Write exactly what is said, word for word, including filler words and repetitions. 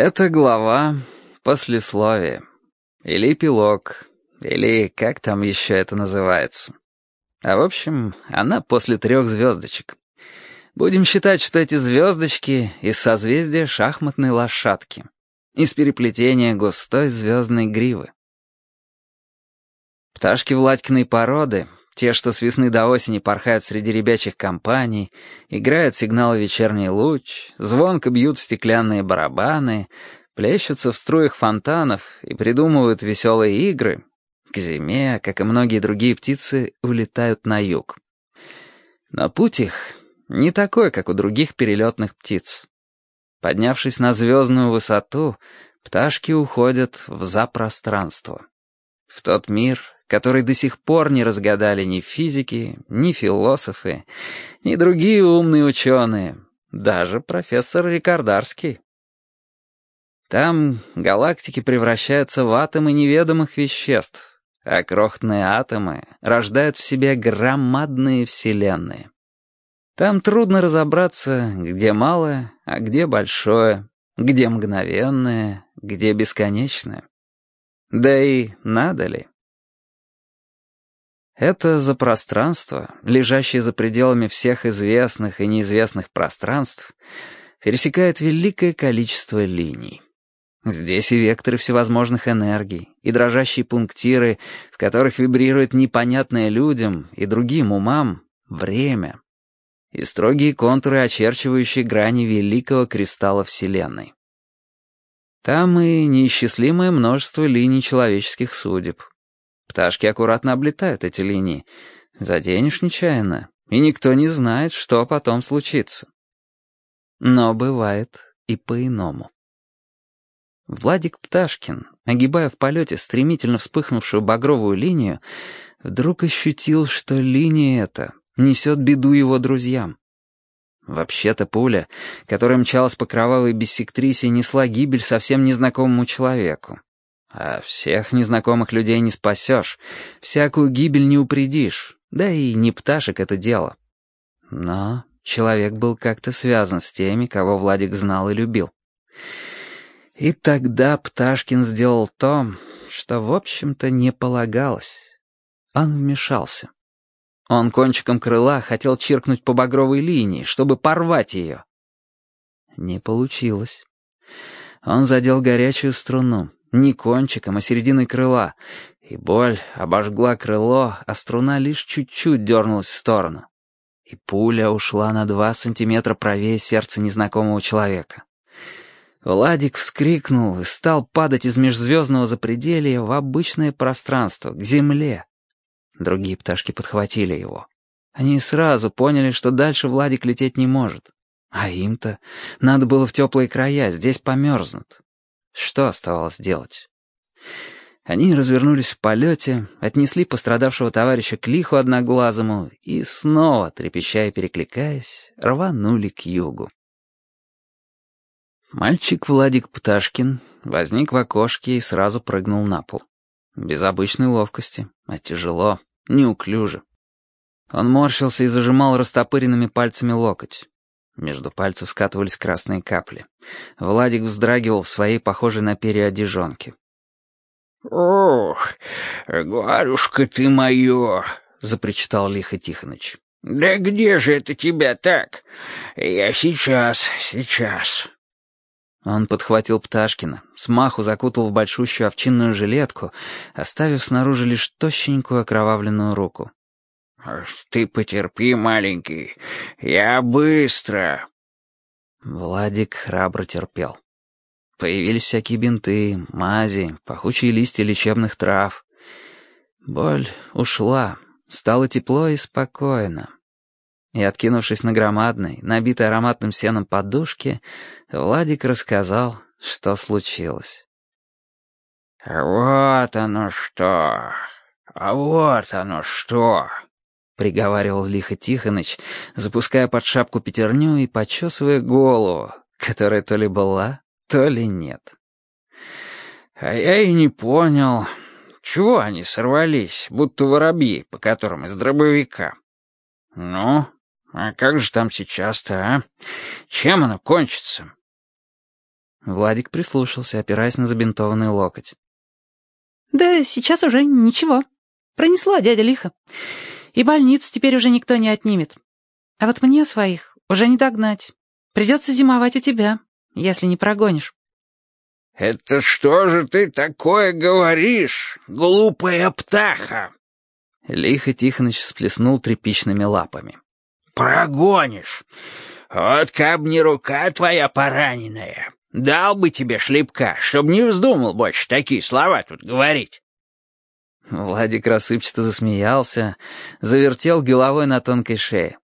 Это глава послесловия, или эпилог, или как там еще это называется. А в общем, она после трех звездочек. Будем считать, что эти звездочки из созвездия шахматной лошадки, из переплетения густой звездной гривы. Пташки Владькиной породы, те, что с весны до осени порхают среди ребячих компаний, играют сигналы «Вечерний луч», звонко бьют в стеклянные барабаны, плещутся в струях фонтанов и придумывают веселые игры, к зиме, как и многие другие птицы, улетают на юг. Но путь их не такой, как у других перелетных птиц. Поднявшись на звездную высоту, пташки уходят в запространство, в тот мир, который до сих пор не разгадали ни физики, ни философы, ни другие умные ученые, даже профессор Рикардарский. Там галактики превращаются в атомы неведомых веществ, а крохотные атомы рождают в себе громадные вселенные. Там трудно разобраться, где малое, а где большое, где мгновенное, где бесконечное. Да и надо ли? Это запространство, лежащее за пределами всех известных и неизвестных пространств, пересекает великое количество линий. Здесь и векторы всевозможных энергий, и дрожащие пунктиры, в которых вибрирует непонятное людям и другим умам время, и строгие контуры, очерчивающие грани великого кристалла Вселенной. Там и неисчислимое множество линий человеческих судеб. Пташки аккуратно облетают эти линии. Заденешь нечаянно, и никто не знает, что потом случится. Но бывает и по-иному. Владик Пташкин, огибая в полете стремительно вспыхнувшую багровую линию, вдруг ощутил, что линия эта несет беду его друзьям. Вообще-то пуля, которая мчалась по кровавой биссектрисе, несла гибель совсем незнакомому человеку. А всех незнакомых людей не спасешь, всякую гибель не упредишь, да и не пташек это дело. Но человек был как-то связан с теми, кого Владик знал и любил. И тогда Пташкин сделал то, что, в общем-то, не полагалось. Он вмешался. Он кончиком крыла хотел чиркнуть по багровой линии, чтобы порвать ее. Не получилось. Он задел горячую струну. Не кончиком, а серединой крыла, и боль обожгла крыло, а струна лишь чуть-чуть дернулась в сторону. И пуля ушла на два сантиметра правее сердца незнакомого человека. Владик вскрикнул и стал падать из межзвездного запределья в обычное пространство, к земле. Другие пташки подхватили его. Они сразу поняли, что дальше Владик лететь не может. А им-то надо было в теплые края, здесь померзнут. Что оставалось делать? Они развернулись в полете, отнесли пострадавшего товарища к лиху одноглазому и снова, трепеща и перекликаясь, рванули к югу. Мальчик Владик Пташкин возник в окошке и сразу прыгнул на пол. Без обычной ловкости, а тяжело, неуклюже. Он морщился и зажимал растопыренными пальцами локоть. Между пальцев скатывались красные капли. Владик вздрагивал в своей, похожей на перья, одежонке. «Ох, Гарюшка ты моё!» — запричитал лихо Тихоныч. «Да где же это тебя так? Я сейчас, сейчас». Он подхватил Пташкина, смаху закутал в большущую овчинную жилетку, оставив снаружи лишь тощенькую окровавленную руку. «Ты потерпи, маленький, я быстро». Владик храбро терпел. Появились всякие бинты, мази, пахучие листья лечебных трав. Боль ушла, стало тепло и спокойно. И, откинувшись на громадной, набитой ароматным сеном подушке, Владик рассказал, что случилось. «Вот оно что! А вот оно что!» — приговаривал лихо Тихоныч, запуская под шапку пятерню и почесывая голову, которая то ли была, то ли нет. «А я и не понял, чего они сорвались, будто воробьи, по которым из дробовика. Ну, а как же там сейчас-то, а? Чем оно кончится?» Владик прислушался, опираясь на забинтованный локоть. «Да сейчас уже ничего. Пронесла дядя лихо. И больницу теперь уже никто не отнимет. А вот мне своих уже не догнать. Придется зимовать у тебя, если не прогонишь». «Это что же ты такое говоришь, глупая птаха?» Лихо Тихоныч всплеснул тряпичными лапами. «Прогонишь. Вот каб не рука твоя пораненная, дал бы тебе шлепка, чтоб не вздумал больше такие слова тут говорить». Владик рассыпчато засмеялся, завертел головой на тонкой шее.